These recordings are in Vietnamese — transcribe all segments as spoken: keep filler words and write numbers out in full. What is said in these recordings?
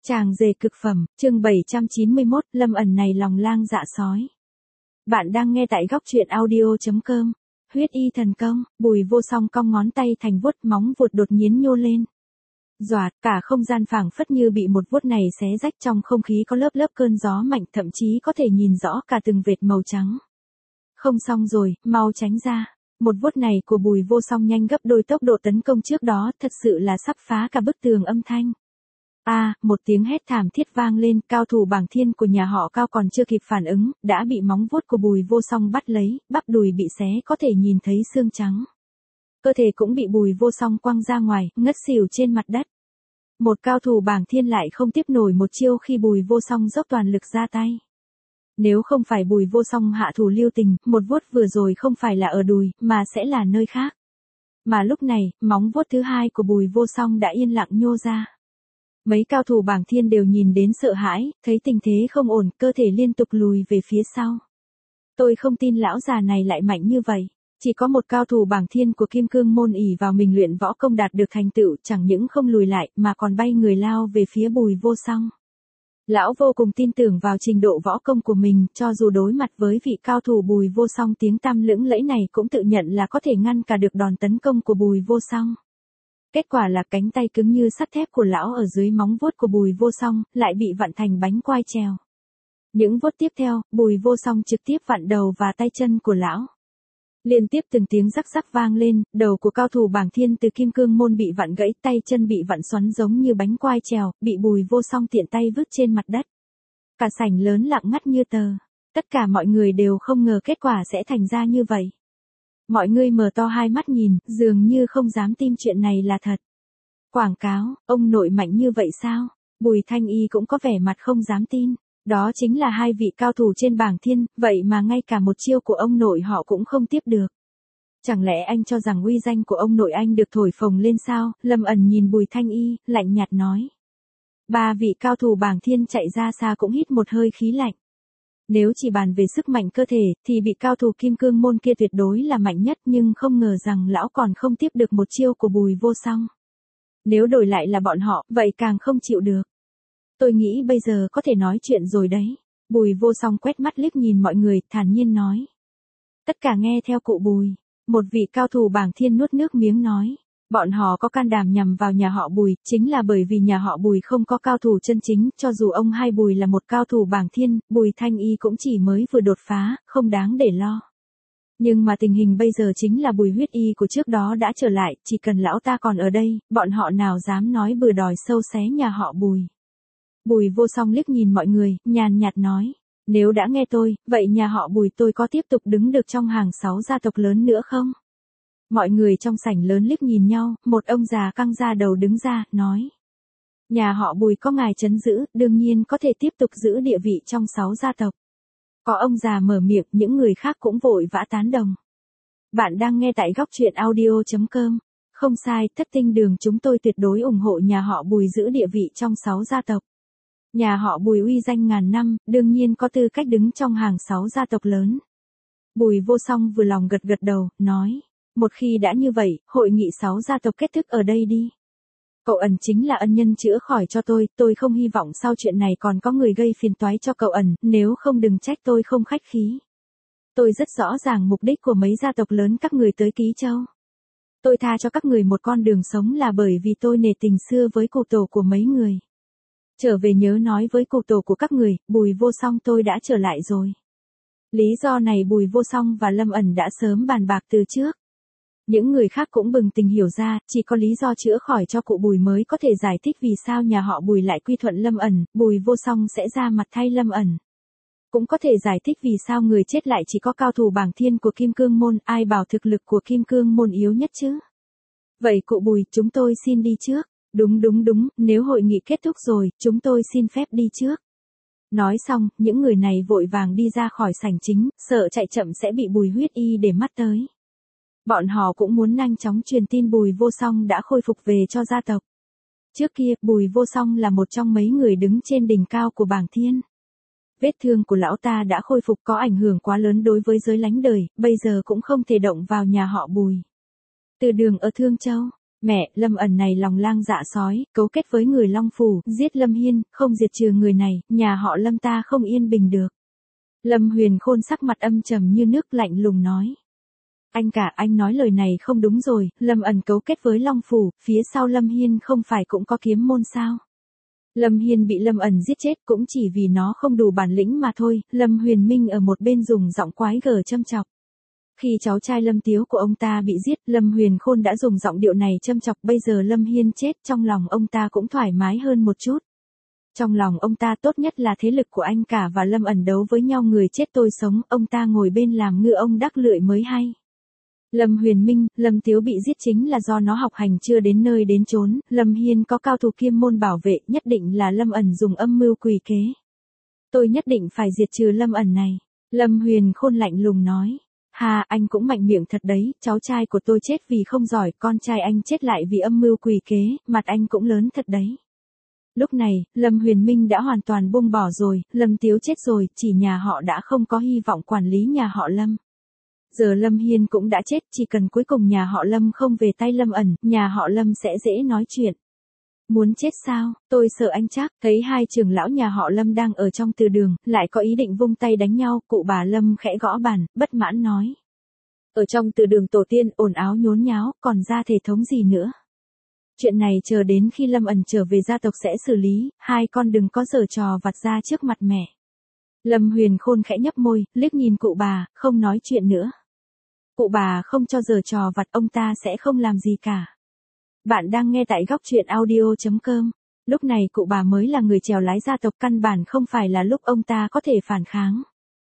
Tràng dề cực phẩm, chương bảy trăm chín mươi mốt, Lâm ẩn này lòng lang dạ sói. Bạn đang nghe tại góc truyện audio chấm com. Huyết y thần công, Bùi Vô Song cong ngón tay thành vuốt, móng vuốt đột nhiên nhô lên. Doạt, cả không gian phảng phất như bị một vuốt này xé rách, trong không khí có lớp lớp cơn gió mạnh, thậm chí có thể nhìn rõ cả từng vệt màu trắng. Không xong rồi, mau tránh ra. Một vuốt này của Bùi Vô Song nhanh gấp đôi tốc độ tấn công trước đó, thật sự là sắp phá cả bức tường âm thanh. A, à, một tiếng hét thảm thiết vang lên, cao thủ bảng thiên của nhà họ Cao còn chưa kịp phản ứng, đã bị móng vuốt của Bùi Vô Song bắt lấy, bắp đùi bị xé có thể nhìn thấy xương trắng. Cơ thể cũng bị Bùi Vô Song quăng ra ngoài, ngất xỉu trên mặt đất. Một cao thủ bảng thiên lại không tiếp nổi một chiêu khi Bùi Vô Song dốc toàn lực ra tay. Nếu không phải Bùi Vô Song hạ thủ lưu tình, một vuốt vừa rồi không phải là ở đùi, mà sẽ là nơi khác. Mà lúc này, móng vuốt thứ hai của Bùi Vô Song đã yên lặng nhô ra. Mấy cao thủ bảng thiên đều nhìn đến sợ hãi, thấy tình thế không ổn, cơ thể liên tục lùi về phía sau. Tôi không tin lão già này lại mạnh như vậy. Chỉ có một cao thủ bảng thiên của Kim Cương môn ỷ vào mình luyện võ công đạt được thành tựu, chẳng những không lùi lại mà còn bay người lao về phía Bùi Vô Song. Lão vô cùng tin tưởng vào trình độ võ công của mình, cho dù đối mặt với vị cao thủ Bùi Vô Song tiếng tăm lững lẫy này cũng tự nhận là có thể ngăn cả được đòn tấn công của Bùi Vô Song. Kết quả là cánh tay cứng như sắt thép của lão ở dưới móng vuốt của Bùi Vô Song, lại bị vặn thành bánh quai trèo. Những vuốt tiếp theo, Bùi Vô Song trực tiếp vặn đầu và tay chân của lão. Liên tiếp từng tiếng rắc rắc vang lên, đầu của cao thủ bảng thiên từ Kim Cương môn bị vặn gãy, tay chân bị vặn xoắn giống như bánh quai trèo, bị Bùi Vô Song tiện tay vứt trên mặt đất. Cả sảnh lớn lặng ngắt như tờ. Tất cả mọi người đều không ngờ kết quả sẽ thành ra như vậy. Mọi người mở to hai mắt nhìn, dường như không dám tin chuyện này là thật. Quảng cáo, ông nội mạnh như vậy sao? Bùi Thanh Y cũng có vẻ mặt không dám tin. Đó chính là hai vị cao thủ trên bảng thiên, vậy mà ngay cả một chiêu của ông nội họ cũng không tiếp được. Chẳng lẽ anh cho rằng uy danh của ông nội anh được thổi phồng lên sao? Lâm ẩn nhìn Bùi Thanh Y, lạnh nhạt nói. Ba vị cao thủ bảng thiên chạy ra xa cũng hít một hơi khí lạnh. Nếu chỉ bàn về sức mạnh cơ thể, thì vị cao thủ Kim Cương môn kia tuyệt đối là mạnh nhất, nhưng không ngờ rằng lão còn không tiếp được một chiêu của Bùi Vô Song. Nếu đổi lại là bọn họ, vậy càng không chịu được. Tôi nghĩ bây giờ có thể nói chuyện rồi đấy. Bùi Vô Song quét mắt liếc nhìn mọi người, thản nhiên nói. Tất cả nghe theo cụ Bùi. Một vị cao thủ bảng thiên nuốt nước miếng nói. Bọn họ có can đảm nhằm vào nhà họ Bùi, chính là bởi vì nhà họ Bùi không có cao thủ chân chính, cho dù ông hai Bùi là một cao thủ bảng thiên, Bùi Thanh Y cũng chỉ mới vừa đột phá, không đáng để lo. Nhưng mà tình hình bây giờ chính là Bùi Huyết Y của trước đó đã trở lại, chỉ cần lão ta còn ở đây, bọn họ nào dám nói bừa đòi sâu xé nhà họ Bùi. Bùi Vô Song liếc nhìn mọi người, nhàn nhạt nói, nếu đã nghe tôi, vậy nhà họ Bùi tôi có tiếp tục đứng được trong hàng sáu gia tộc lớn nữa không? Mọi người trong sảnh lớn liếc nhìn nhau, một ông già căng da đầu đứng ra, nói. Nhà họ Bùi có ngài trấn giữ, đương nhiên có thể tiếp tục giữ địa vị trong sáu gia tộc. Có ông già mở miệng, những người khác cũng vội vã tán đồng. Bạn đang nghe tại góc truyện audio chấm com. Không sai, Thất Tinh Đường chúng tôi tuyệt đối ủng hộ nhà họ Bùi giữ địa vị trong sáu gia tộc. Nhà họ Bùi uy danh ngàn năm, đương nhiên có tư cách đứng trong hàng sáu gia tộc lớn. Bùi Vô Song vừa lòng gật gật đầu, nói. Một khi đã như vậy, hội nghị sáu gia tộc kết thúc ở đây đi. Cậu ẩn chính là ân nhân chữa khỏi cho tôi, tôi không hy vọng sau chuyện này còn có người gây phiền toái cho cậu ẩn, nếu không đừng trách tôi không khách khí. Tôi rất rõ ràng mục đích của mấy gia tộc lớn các người tới Ký Châu. Tôi tha cho các người một con đường sống là bởi vì tôi nể tình xưa với cụ tổ của mấy người. Trở về nhớ nói với cụ tổ của các người, Bùi Vô Song tôi đã trở lại rồi. Lý do này Bùi Vô Song và Lâm ẩn đã sớm bàn bạc từ trước. Những người khác cũng bừng tỉnh hiểu ra, chỉ có lý do chữa khỏi cho cụ Bùi mới có thể giải thích vì sao nhà họ Bùi lại quy thuận Lâm ẩn, Bùi Vô Song sẽ ra mặt thay Lâm ẩn. Cũng có thể giải thích vì sao người chết lại chỉ có cao thủ bảng thiên của Kim Cương môn, ai bảo thực lực của Kim Cương môn yếu nhất chứ. Vậy cụ Bùi, chúng tôi xin đi trước. Đúng đúng đúng, nếu hội nghị kết thúc rồi, chúng tôi xin phép đi trước. Nói xong, những người này vội vàng đi ra khỏi sảnh chính, sợ chạy chậm sẽ bị Bùi Huyết Y để mắt tới. Bọn họ cũng muốn nhanh chóng truyền tin Bùi Vô Song đã khôi phục về cho gia tộc. Trước kia, Bùi Vô Song là một trong mấy người đứng trên đỉnh cao của bảng thiên. Vết thương của lão ta đã khôi phục có ảnh hưởng quá lớn đối với giới lánh đời, bây giờ cũng không thể động vào nhà họ Bùi. Từ Đường ở Thương Châu, Mẹ, Lâm ẩn này lòng lang dạ sói, cấu kết với người Long Phủ, giết Lâm Hiên, không diệt trừ người này, nhà họ Lâm ta không yên bình được. Lâm Huyền Khôn sắc mặt âm trầm như nước, lạnh lùng nói. Anh cả, anh nói lời này không đúng rồi, Lâm ẩn cấu kết với Long Phủ, phía sau Lâm Hiên không phải cũng có kiếm môn sao? Lâm Hiên bị Lâm ẩn giết chết cũng chỉ vì nó không đủ bản lĩnh mà thôi. Lâm Huyền Minh ở một bên dùng giọng quái gở châm chọc. Khi cháu trai Lâm Tiếu của ông ta bị giết, Lâm Huyền Khôn đã dùng giọng điệu này châm chọc, bây giờ Lâm Hiên chết, trong lòng ông ta cũng thoải mái hơn một chút. Trong lòng ông ta tốt nhất là thế lực của anh cả và Lâm ẩn đấu với nhau người chết tôi sống, ông ta ngồi bên làm ngựa ông đắc lợi mới hay. Lâm Huyền Minh, Lâm Tiếu bị giết chính là do nó học hành chưa đến nơi đến chốn, Lâm Hiên có cao thủ kiêm môn bảo vệ, nhất định là Lâm ẩn dùng âm mưu quỷ kế. Tôi nhất định phải diệt trừ Lâm ẩn này. Lâm Huyền Khôn lạnh lùng nói. Hà, anh cũng mạnh miệng thật đấy, cháu trai của tôi chết vì không giỏi, con trai anh chết lại vì âm mưu quỷ kế, mặt anh cũng lớn thật đấy. Lúc này, Lâm Huyền Minh đã hoàn toàn buông bỏ rồi, Lâm Tiếu chết rồi, chỉ nhà họ đã không có hy vọng quản lý nhà họ Lâm. Giờ Lâm Hiên cũng đã chết, chỉ cần cuối cùng nhà họ Lâm không về tay Lâm ẩn, nhà họ Lâm sẽ dễ nói chuyện. Muốn chết sao, tôi sợ anh chắc, thấy hai trưởng lão nhà họ Lâm đang ở trong từ đường, lại có ý định vung tay đánh nhau, cụ bà Lâm khẽ gõ bàn, bất mãn nói. Ở trong từ đường tổ tiên ồn áo nhốn nháo, còn ra thể thống gì nữa. Chuyện này chờ đến khi Lâm ẩn trở về gia tộc sẽ xử lý, hai con đừng có giở trò vặt ra trước mặt mẹ. Lâm Huyền Khôn khẽ nhấp môi, liếc nhìn cụ bà, không nói chuyện nữa. Cụ bà không cho giở trò vặt ông ta sẽ không làm gì cả. Bạn đang nghe tại góc truyện audio chấm com. Lúc này cụ bà mới là người chèo lái gia tộc, căn bản không phải là lúc ông ta có thể phản kháng.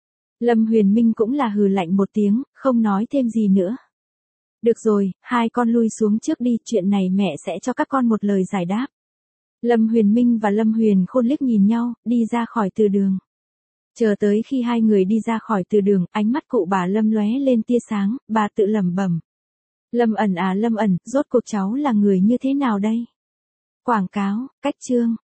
Lâm Huyền Minh cũng là hừ lạnh một tiếng, không nói thêm gì nữa. Được rồi, hai con lui xuống trước đi, chuyện này mẹ sẽ cho các con một lời giải đáp. Lâm Huyền Minh và Lâm Huyền Khôn liếc nhìn nhau, đi ra khỏi từ đường. Chờ tới khi hai người đi ra khỏi từ đường, ánh mắt cụ bà Lâm lóe lên tia sáng, bà tự lẩm bẩm. Lâm ẩn à Lâm ẩn, rốt cuộc cháu là người như thế nào đây? Quảng cáo, cách chương.